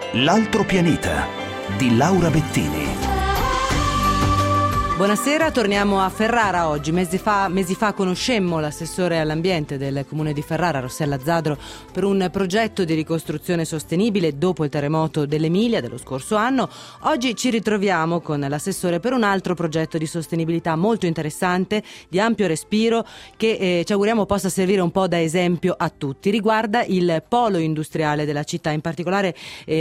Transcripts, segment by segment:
L'altro pianeta di Laura Bettini. Buonasera, torniamo a Ferrara oggi. Mesi fa conoscemmo l'assessore all'ambiente del comune di Ferrara, Rossella Zadro, per un progetto di ricostruzione sostenibile dopo il terremoto dell'Emilia dello scorso anno. Oggi ci ritroviamo con l'assessore per un altro progetto di sostenibilità molto interessante, di ampio respiro, che ci auguriamo possa servire un po' da esempio a tutti. Riguarda il polo industriale della città, in particolare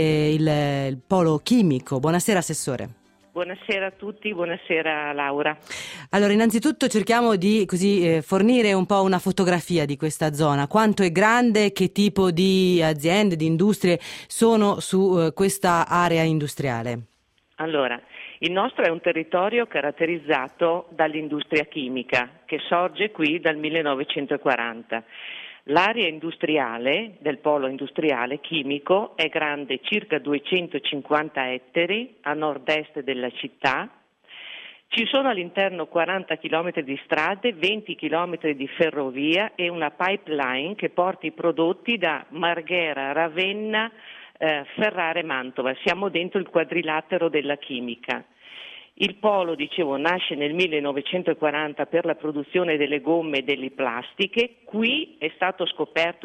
il polo chimico. Buonasera assessore. Buonasera a tutti, buonasera Laura. Allora, innanzitutto cerchiamo di fornire un po' una fotografia di questa zona. Quanto è grande, che tipo di aziende, di industrie sono su questa area industriale? Allora, il nostro è un territorio caratterizzato dall'industria chimica che sorge qui dal 1940. L'area industriale del polo industriale chimico è grande circa 250 ettari a nord-est della città. Ci sono all'interno 40 km di strade, 20 km di ferrovia e una pipeline che porta i prodotti da Marghera, Ravenna, Ferrara e Mantova. Siamo dentro il quadrilatero della chimica. Il polo, dicevo, nasce nel 1940 per la produzione delle gomme e delle plastiche. Qui è stato scoperto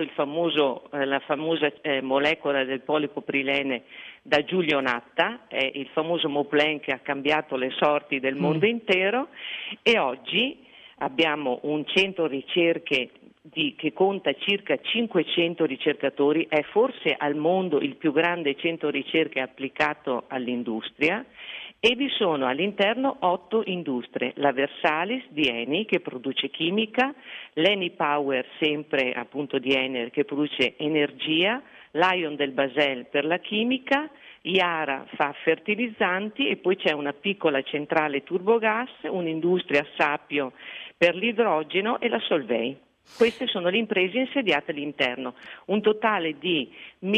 la famosa molecola del polipropilene da Giulio Natta, è il famoso Moplen che ha cambiato le sorti del mondo intero, e oggi abbiamo un centro ricerche che conta circa 500 ricercatori, è forse al mondo il più grande centro ricerche applicato all'industria. E vi sono all'interno 8 industrie, la Versalis di Eni che produce chimica, l'Eni Power sempre appunto di Eni che produce energia, l'Ion del Basel per la chimica, Yara fa fertilizzanti e poi c'è una piccola centrale turbogas, un'industria Sapio per l'idrogeno e la Solvay. Queste sono le imprese insediate all'interno, un totale di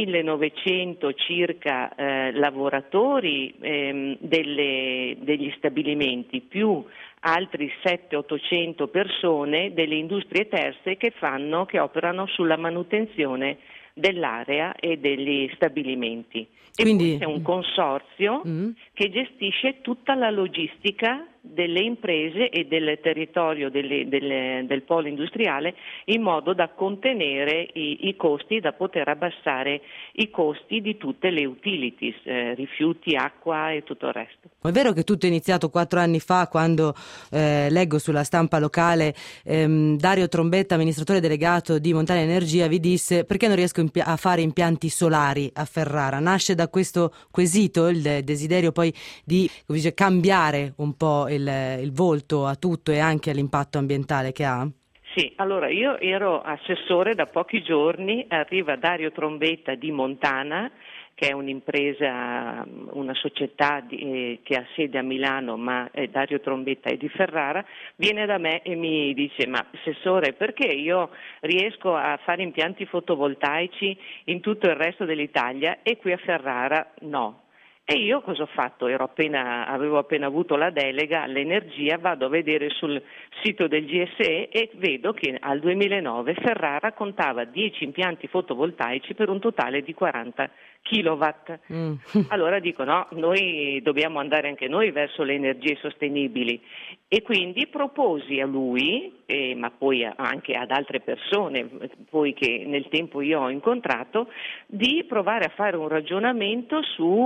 1900 circa lavoratori degli stabilimenti, più altri 700-800 persone delle industrie terze che operano sulla manutenzione dell'area e degli stabilimenti. E quindi poi c'è un consorzio che gestisce tutta la logistica delle imprese e del territorio del polo industriale in modo da contenere i costi, da poter abbassare i costi di tutte le utilities, rifiuti, acqua e tutto il resto. È vero che tutto è iniziato 4 anni fa quando leggo sulla stampa locale Dario Trombetta, amministratore delegato di Montana Energia, vi disse: perché non riesco a fare impianti solari a Ferrara? Nasce da questo quesito il desiderio poi di cambiare un po' il volto a tutto e anche all'impatto ambientale che ha? Sì, allora io ero assessore da pochi giorni, arriva Dario Trombetta di Montana, che è un'impresa, una società che ha sede a Milano, ma Dario Trombetta è di Ferrara, viene da me e mi dice: ma assessore, perché io riesco a fare impianti fotovoltaici in tutto il resto dell'Italia e qui a Ferrara no? E io cosa ho fatto? Avevo appena avuto la delega all'energia, vado a vedere sul sito del GSE e vedo che al 2009 Ferrara contava 10 impianti fotovoltaici per un totale di 40 kilowatt. Allora dico: no, noi dobbiamo andare anche noi verso le energie sostenibili, e quindi proposi a lui, ma poi anche ad altre persone poi che nel tempo io ho incontrato, di provare a fare un ragionamento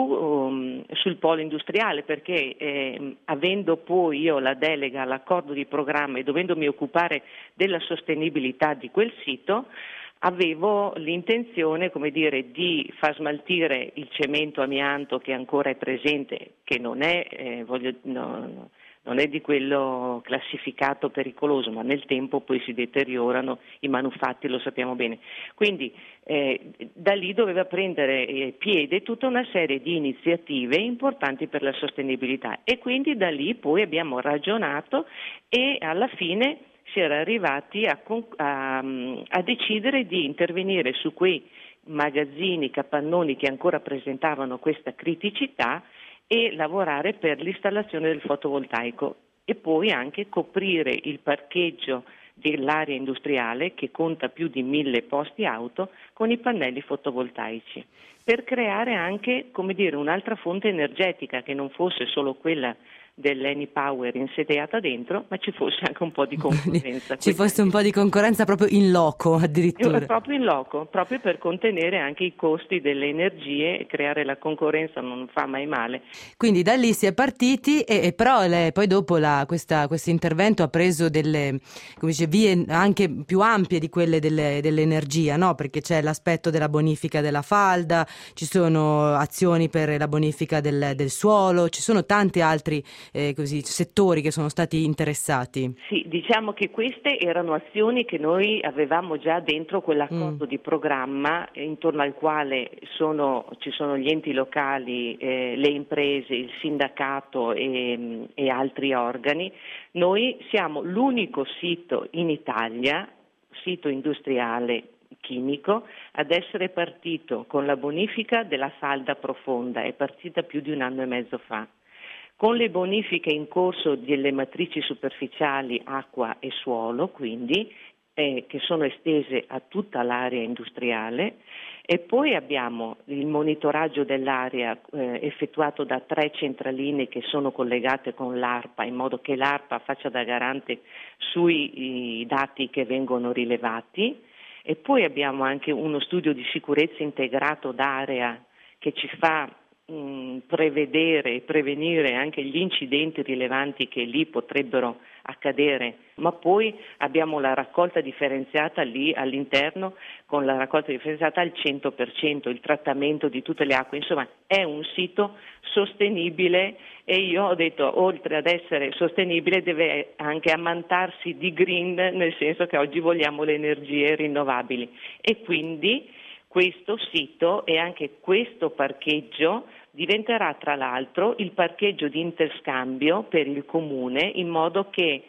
sul polo industriale, perché avendo poi io la delega all'accordo di programma e dovendomi occupare della sostenibilità di quel sito, avevo l'intenzione, di far smaltire il cemento amianto che ancora è presente, che non è di quello classificato pericoloso, ma nel tempo poi si deteriorano i manufatti, lo sappiamo bene. Quindi da lì doveva prendere piede tutta una serie di iniziative importanti per la sostenibilità, e quindi da lì poi abbiamo ragionato e alla fine si era arrivati a decidere di intervenire su quei magazzini, capannoni che ancora presentavano questa criticità e lavorare per l'installazione del fotovoltaico, e poi anche coprire il parcheggio dell'area industriale, che conta più di 1000 posti auto, con i pannelli fotovoltaici, per creare anche, come dire, un'altra fonte energetica che non fosse solo quella dell'Eni Power insediata dentro, ma ci fosse anche un po' di concorrenza. Ci fosse un po' di concorrenza proprio in loco addirittura. Proprio in loco, proprio per contenere anche i costi delle energie e creare la concorrenza non fa mai male. Quindi da lì si è partiti però poi dopo questo intervento ha preso delle, come dice, vie anche più ampie di quelle dell'energia, no? Perché c'è l'aspetto della bonifica della falda, ci sono azioni per la bonifica del suolo, ci sono tanti altri settori che sono stati interessati. Sì, diciamo che queste erano azioni che noi avevamo già dentro quell'accordo di programma intorno al quale ci sono gli enti locali, le imprese, il sindacato e altri organi. Noi siamo l'unico sito in Italia, sito industriale chimico, ad essere partito con la bonifica della falda profonda. È partita più di 1 anno e mezzo fa. Con le bonifiche in corso delle matrici superficiali acqua e suolo, quindi, che sono estese a tutta l'area industriale, e poi abbiamo il monitoraggio dell'area effettuato da 3 centraline che sono collegate con l'ARPA, in modo che l'ARPA faccia da garante sui dati che vengono rilevati, e poi abbiamo anche uno studio di sicurezza integrato d'area che ci fa prevedere e prevenire anche gli incidenti rilevanti che lì potrebbero accadere, ma poi abbiamo la raccolta differenziata lì all'interno, con la raccolta differenziata al 100%, il trattamento di tutte le acque, insomma è un sito sostenibile, e io ho detto, oltre ad essere sostenibile deve anche ammantarsi di green, nel senso che oggi vogliamo le energie rinnovabili, e quindi questo sito e anche questo parcheggio diventerà tra l'altro il parcheggio di interscambio per il comune, in modo che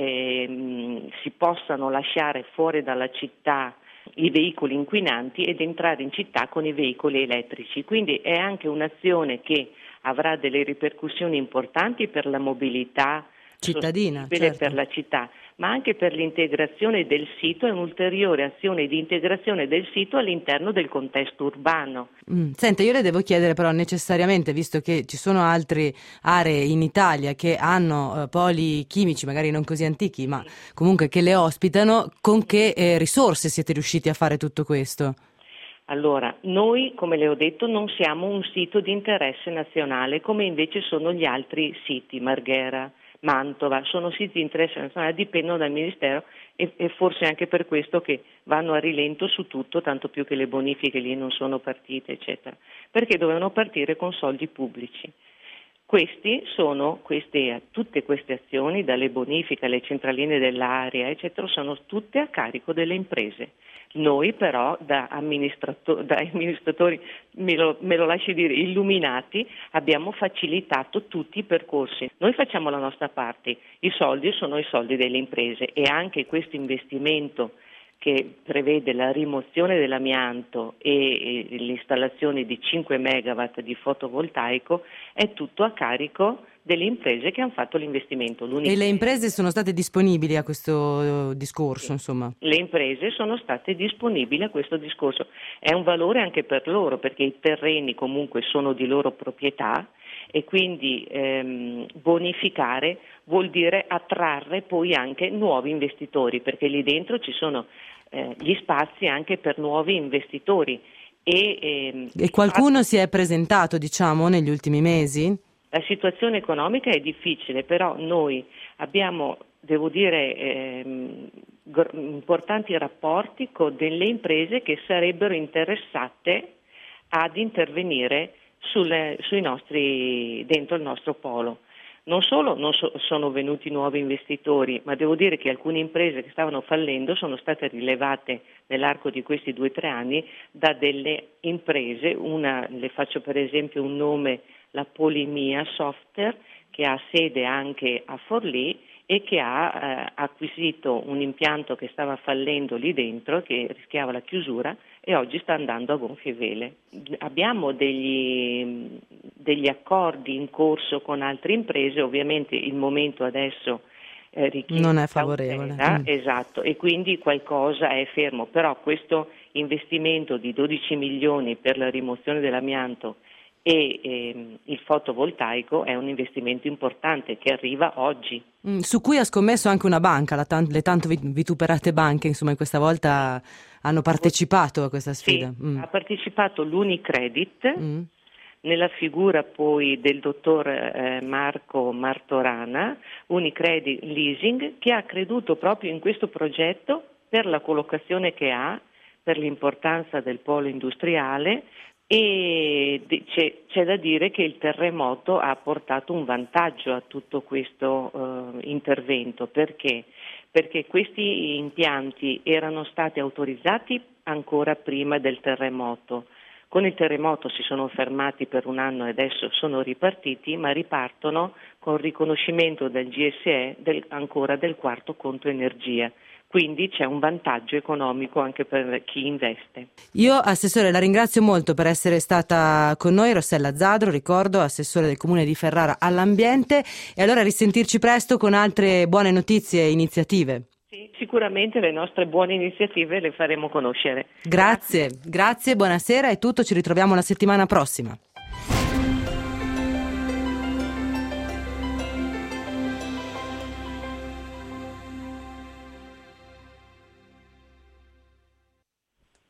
si possano lasciare fuori dalla città i veicoli inquinanti ed entrare in città con i veicoli elettrici. Quindi è anche un'azione che avrà delle ripercussioni importanti per la mobilità cittadina, sostenibile, per la città, ma anche per l'integrazione del sito, è un'ulteriore azione di integrazione del sito all'interno del contesto urbano. Senta, io le devo chiedere però necessariamente, visto che ci sono altre aree in Italia che hanno poli chimici, magari non così antichi, ma comunque che le ospitano, con che risorse siete riusciti a fare tutto questo? Allora, noi, come le ho detto, non siamo un sito di interesse nazionale, come invece sono gli altri siti, Marghera, Mantova, sono siti di interesse nazionale, dipendono dal Ministero e forse anche per questo che vanno a rilento su tutto, tanto più che le bonifiche lì non sono partite, eccetera, perché dovevano partire con soldi pubblici. Tutte queste azioni, dalle bonifiche alle centraline dell'area, eccetera, sono tutte a carico delle imprese. Noi però, da amministratori, me lo lasci dire, illuminati, abbiamo facilitato tutti i percorsi. Noi facciamo la nostra parte, i soldi sono i soldi delle imprese, e anche questo investimento che prevede la rimozione dell'amianto e l'installazione di 5 megawatt di fotovoltaico è tutto a carico delle imprese che hanno fatto l'investimento. E le imprese sono state disponibili a questo discorso, sì, insomma? Le imprese sono state disponibili a questo discorso. È un valore anche per loro, perché i terreni comunque sono di loro proprietà, e quindi bonificare vuol dire attrarre poi anche nuovi investitori, perché lì dentro ci sono gli spazi anche per nuovi investitori. E qualcuno si è presentato, diciamo, negli ultimi mesi? La situazione economica è difficile, però noi abbiamo, devo dire, importanti rapporti con delle imprese che sarebbero interessate ad intervenire dentro il nostro polo. Non solo sono venuti nuovi investitori, ma devo dire che alcune imprese che stavano fallendo sono state rilevate nell'arco di questi 2 o 3 anni da delle imprese. Una, le faccio per esempio un nome, la Polimia Software, che ha sede anche a Forlì e che ha acquisito un impianto che stava fallendo lì dentro, che rischiava la chiusura, e oggi sta andando a gonfie vele. Abbiamo degli accordi in corso con altre imprese, ovviamente il momento adesso richiede non è favorevole. cautela, esatto, e quindi qualcosa è fermo, però questo investimento di 12 milioni per la rimozione dell'amianto e il fotovoltaico è un investimento importante che arriva oggi. Su cui ha scommesso anche una banca, le tanto vituperate banche, insomma, in questa volta hanno partecipato a questa sfida. Sì, ha partecipato l'Unicredit, nella figura poi del dottor Marco Martorana, Unicredit Leasing, che ha creduto proprio in questo progetto per la collocazione che ha, per l'importanza del polo industriale, e c'è da dire che il terremoto ha portato un vantaggio a tutto questo intervento. Perché? Perché questi impianti erano stati autorizzati ancora prima del terremoto. Con il terremoto si sono fermati per un anno e adesso sono ripartiti, ma ripartono con riconoscimento del GSE ancora del quarto conto energia. Quindi c'è un vantaggio economico anche per chi investe. Io, Assessore, la ringrazio molto per essere stata con noi, Rossella Zadro, ricordo, Assessore del Comune di Ferrara all'Ambiente, e allora risentirci presto con altre buone notizie e iniziative. Sì, sicuramente le nostre buone iniziative le faremo conoscere. Grazie, buonasera, è tutto, ci ritroviamo la settimana prossima.